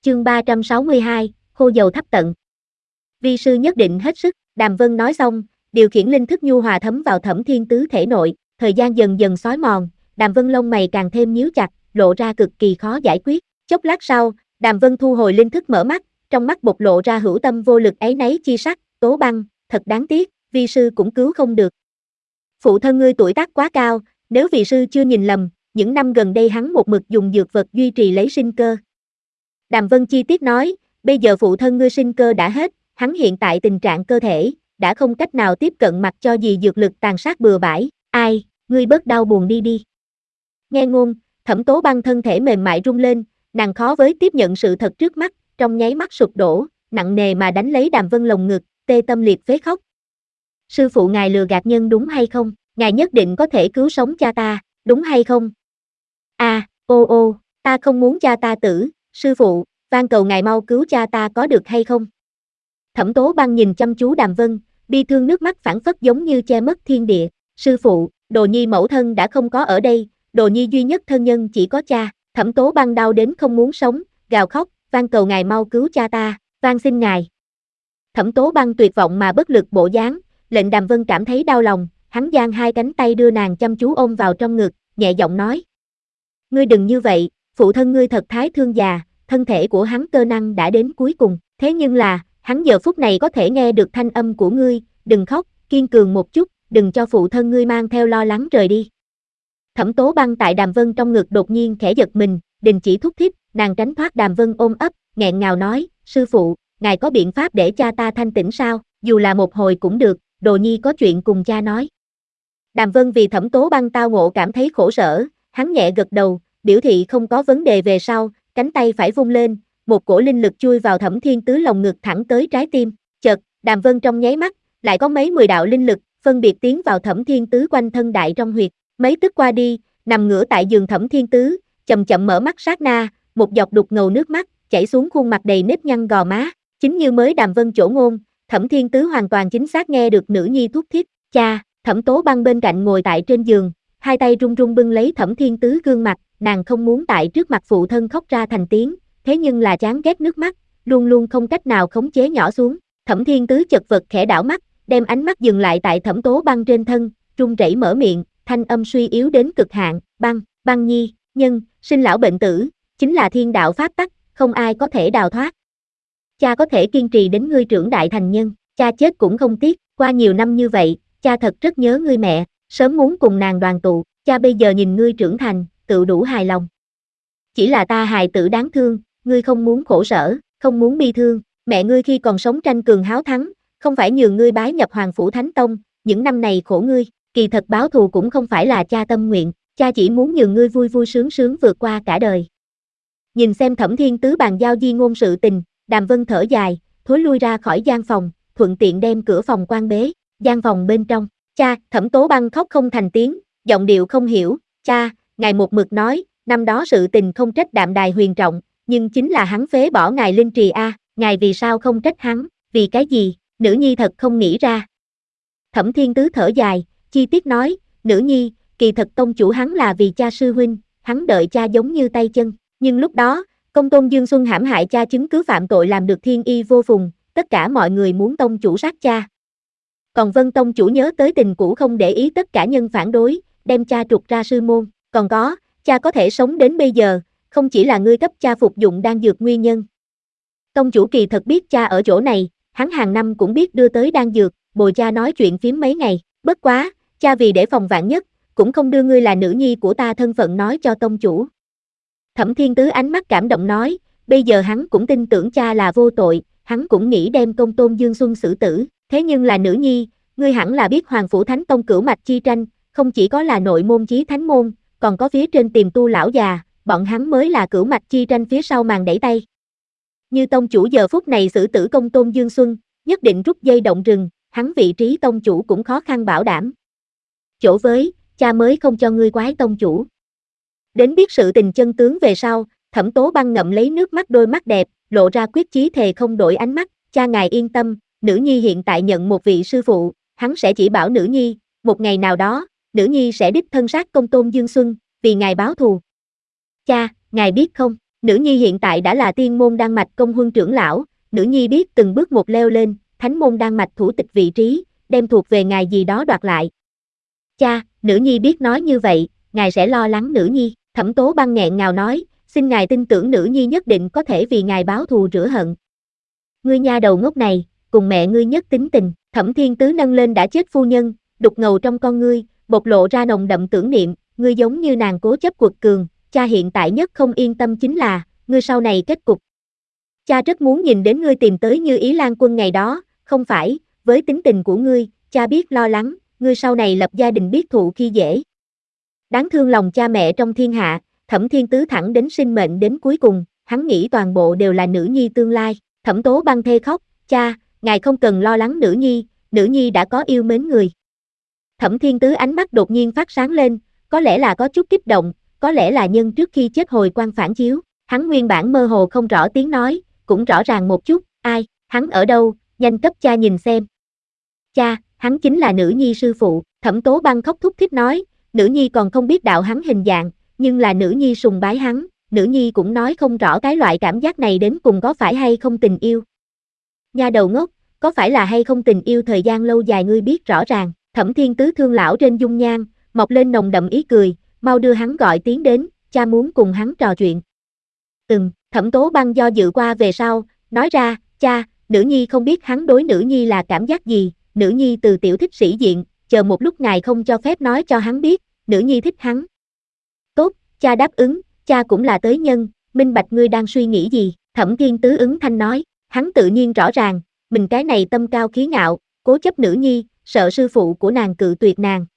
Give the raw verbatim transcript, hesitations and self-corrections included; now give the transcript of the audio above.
Chương ba trăm sáu mươi hai, khô dầu thắp tận. Vi sư nhất định hết sức, Đàm Vân nói xong, điều khiển linh thức nhu hòa thấm vào Thẩm Thiên Tứ thể nội, thời gian dần dần xói mòn, Đàm Vân lông mày càng thêm nhíu chặt, lộ ra cực kỳ khó giải quyết. Chốc lát sau, Đàm Vân thu hồi linh thức mở mắt, trong mắt bộc lộ ra hữu tâm vô lực áy náy chi sắc, Tố Băng, thật đáng tiếc, vi sư cũng cứu không được. Phụ thân ngươi tuổi tác quá cao, nếu vị sư chưa nhìn lầm, những năm gần đây hắn một mực dùng dược vật duy trì lấy sinh cơ. Đàm Vân chi tiết nói, bây giờ phụ thân ngươi sinh cơ đã hết, hắn hiện tại tình trạng cơ thể, đã không cách nào tiếp cận mặc cho gì dược lực tàn sát bừa bãi, ai, ngươi bớt đau buồn đi đi. Nghe ngôn, Thẩm Tố Băng thân thể mềm mại rung lên, nàng khó với tiếp nhận sự thật trước mắt, trong nháy mắt sụp đổ, nặng nề mà đánh lấy Đàm Vân lồng ngực, tê tâm liệt phế khóc. Sư phụ ngài lừa gạt nhân đúng hay không, ngài nhất định có thể cứu sống cha ta, đúng hay không? A, à, ô ô, ta không muốn cha ta tử, sư phụ, van cầu ngài mau cứu cha ta có được hay không? Thẩm Tố Băng nhìn chăm chú Đàm Vân, bi thương nước mắt phảng phất giống như che mất thiên địa, sư phụ, Đồ Nhi mẫu thân đã không có ở đây, Đồ Nhi duy nhất thân nhân chỉ có cha, Thẩm Tố Băng đau đến không muốn sống, gào khóc, van cầu ngài mau cứu cha ta, van xin ngài. Thẩm Tố Băng tuyệt vọng mà bất lực bộ dáng, lệnh Đàm Vân cảm thấy đau lòng, hắn giang hai cánh tay đưa nàng chăm chú ôm vào trong ngực, nhẹ giọng nói. Ngươi đừng như vậy, phụ thân ngươi thật thái thương già, thân thể của hắn cơ năng đã đến cuối cùng, thế nhưng là, hắn giờ phút này có thể nghe được thanh âm của ngươi, đừng khóc, kiên cường một chút, đừng cho phụ thân ngươi mang theo lo lắng rời đi. Thẩm Tố Băng tại Đàm Vân trong ngực đột nhiên khẽ giật mình, đình chỉ thúc thiết, nàng tránh thoát Đàm Vân ôm ấp, nghẹn ngào nói, sư phụ, ngài có biện pháp để cha ta thanh tĩnh sao, dù là một hồi cũng được, Đồ Nhi có chuyện cùng cha nói. Đàm Vân vì Thẩm Tố Băng tao ngộ cảm thấy khổ sở, hắn nhẹ gật đầu, biểu thị không có vấn đề về sau, cánh tay phải vung lên, một cổ linh lực chui vào Thẩm Thiên Tứ lồng ngực thẳng tới trái tim, chợt, Đàm Vân trong nháy mắt, lại có mấy mười đạo linh lực, phân biệt tiến vào Thẩm Thiên Tứ quanh thân đại trong huyệt, mấy tức qua đi, nằm ngửa tại giường Thẩm Thiên Tứ, chậm chậm mở mắt sát na, một giọt đục ngầu nước mắt, chảy xuống khuôn mặt đầy nếp nhăn gò má, chính như mới Đàm Vân chỗ ngôn, Thẩm Thiên Tứ hoàn toàn chính xác nghe được nữ nhi thúc thiết, cha, Thẩm Tố Băng bên cạnh ngồi tại trên giường, hai tay run run bưng lấy Thẩm Thiên Tứ gương mặt, nàng không muốn tại trước mặt phụ thân khóc ra thành tiếng, thế nhưng là chán ghét nước mắt, luôn luôn không cách nào khống chế nhỏ xuống. Thẩm Thiên Tứ chật vật khẽ đảo mắt, đem ánh mắt dừng lại tại Thẩm Tố Băng trên thân, run rẩy mở miệng, thanh âm suy yếu đến cực hạn, "Băng, Băng nhi, nhân, sinh lão bệnh tử, chính là thiên đạo pháp tắc, không ai có thể đào thoát. Cha có thể kiên trì đến ngươi trưởng đại thành nhân, cha chết cũng không tiếc, qua nhiều năm như vậy, cha thật rất nhớ ngươi mẹ, sớm muốn cùng nàng đoàn tụ, cha bây giờ nhìn ngươi trưởng thành, tự đủ hài lòng. Chỉ là ta hài tử đáng thương, ngươi không muốn khổ sở, không muốn bi thương, mẹ ngươi khi còn sống tranh cường háo thắng, không phải nhường ngươi bái nhập Hoàng Phủ Thánh Tông, những năm này khổ ngươi, kỳ thật báo thù cũng không phải là cha tâm nguyện, cha chỉ muốn nhường ngươi vui vui sướng sướng vượt qua cả đời." Nhìn xem Thẩm Thiên Tứ bàn giao di ngôn sự tình, Đàm Vân thở dài, thối lui ra khỏi gian phòng, thuận tiện đem cửa phòng quan bế, gian phòng bên trong, cha, Thẩm Tố Băng khóc không thành tiếng, giọng điệu không hiểu, cha, ngài một mực nói, năm đó sự tình không trách Đạm Đài Huyền Trọng, nhưng chính là hắn phế bỏ ngài Linh Trì a, ngài vì sao không trách hắn, vì cái gì, nữ nhi thật không nghĩ ra. Thẩm Thiên Tứ thở dài, chi tiết nói, nữ nhi, kỳ thật tông chủ hắn là vì cha sư huynh, hắn đợi cha giống như tay chân, nhưng lúc đó, Công Tôn Dương Xuân hãm hại cha chứng cứ phạm tội làm được thiên y vô phùng, tất cả mọi người muốn tông chủ sát cha. Còn Vân tông chủ nhớ tới tình cũ không để ý tất cả nhân phản đối, đem cha trục ra sư môn, còn có, cha có thể sống đến bây giờ, không chỉ là ngươi cấp cha phục dụng đan dược nguyên nhân. Tông chủ kỳ thật biết cha ở chỗ này, hắn hàng năm cũng biết đưa tới đan dược, bồi cha nói chuyện phím mấy ngày, bất quá, cha vì để phòng vạn nhất, cũng không đưa ngươi là nữ nhi của ta thân phận nói cho tông chủ. Thẩm Thiên Tứ ánh mắt cảm động nói, bây giờ hắn cũng tin tưởng cha là vô tội, hắn cũng nghĩ đem Công Tôn Dương Xuân xử tử, thế nhưng là nữ nhi, ngươi hẳn là biết Hoàng Phủ Thánh Tông cửu mạch chi tranh, không chỉ có là nội môn chí thánh môn, còn có phía trên tiềm tu lão già, bọn hắn mới là cửu mạch chi tranh phía sau màn đẩy tay. Như tông chủ giờ phút này xử tử Công Tôn Dương Xuân, nhất định rút dây động rừng, hắn vị trí tông chủ cũng khó khăn bảo đảm. Chỗ với, cha mới không cho ngươi quái tông chủ. Đến biết sự tình chân tướng về sau, Thẩm Tố Băng ngậm lấy nước mắt đôi mắt đẹp, lộ ra quyết chí thề không đổi ánh mắt, cha ngài yên tâm, nữ nhi hiện tại nhận một vị sư phụ, hắn sẽ chỉ bảo nữ nhi, một ngày nào đó, nữ nhi sẽ đích thân sát Công Tôn Dương Xuân, vì ngài báo thù. Cha, ngài biết không, Nữ nhi hiện tại đã là tiên môn đan mạch công huân trưởng lão, nữ nhi biết từng bước một leo lên, thánh môn đan mạch thủ tịch vị trí, đem thuộc về ngài gì đó đoạt lại. Cha, nữ nhi biết nói như vậy, ngài sẽ lo lắng nữ nhi, Thẩm Tố Băng nghẹn ngào nói, xin ngài tin tưởng nữ nhi nhất định có thể vì ngài báo thù rửa hận. Ngươi nha đầu ngốc này, cùng mẹ ngươi nhất tính tình, Thẩm Thiên Tứ nâng lên đã chết phu nhân, đục ngầu trong con ngươi, bộc lộ ra nồng đậm tưởng niệm, ngươi giống như nàng cố chấp quật cường, cha hiện tại nhất không yên tâm chính là, ngươi sau này kết cục. Cha rất muốn nhìn đến ngươi tìm tới Như Ý Lan Quân ngày đó, không phải, với tính tình của ngươi, cha biết lo lắng, ngươi sau này lập gia đình biết thụ khi dễ. Đáng thương lòng cha mẹ trong thiên hạ, Thẩm Thiên Tứ thẳng đến sinh mệnh đến cuối cùng, hắn nghĩ toàn bộ đều là nữ nhi tương lai, Thẩm Tố Băng thê khóc, cha, ngài không cần lo lắng nữ nhi, nữ nhi đã có yêu mến người. Thẩm Thiên Tứ ánh mắt đột nhiên phát sáng lên, có lẽ là có chút kích động, có lẽ là nhân trước khi chết hồi quang phản chiếu, hắn nguyên bản mơ hồ không rõ tiếng nói, cũng rõ ràng một chút, ai, hắn ở đâu, nhanh cấp cha nhìn xem. Cha, hắn chính là nữ nhi sư phụ, Thẩm Tố Băng khóc thúc thích nói, nữ nhi còn không biết đạo hắn hình dạng, nhưng là nữ nhi sùng bái hắn, nữ nhi cũng nói không rõ cái loại cảm giác này đến cùng có phải hay không tình yêu. Nha đầu ngốc, có phải là hay không tình yêu thời gian lâu dài ngươi biết rõ ràng, Thẩm Thiên Tứ thương lão trên dung nhan, mọc lên nồng đậm ý cười, mau đưa hắn gọi tiếng đến, cha muốn cùng hắn trò chuyện. Ừm, Thẩm Tố Băng do dự qua về sau, nói ra, cha, nữ nhi không biết hắn đối nữ nhi là cảm giác gì, nữ nhi từ tiểu thích sĩ diện, chờ một lúc ngài không cho phép nói cho hắn biết, nữ nhi thích hắn. Tốt, cha đáp ứng, cha cũng là tới nhân, minh bạch ngươi đang suy nghĩ gì, Thẩm Thiên Tứ ứng thanh nói, hắn tự nhiên rõ ràng, mình cái này tâm cao khí ngạo, cố chấp nữ nhi, sợ sư phụ của nàng cự tuyệt nàng,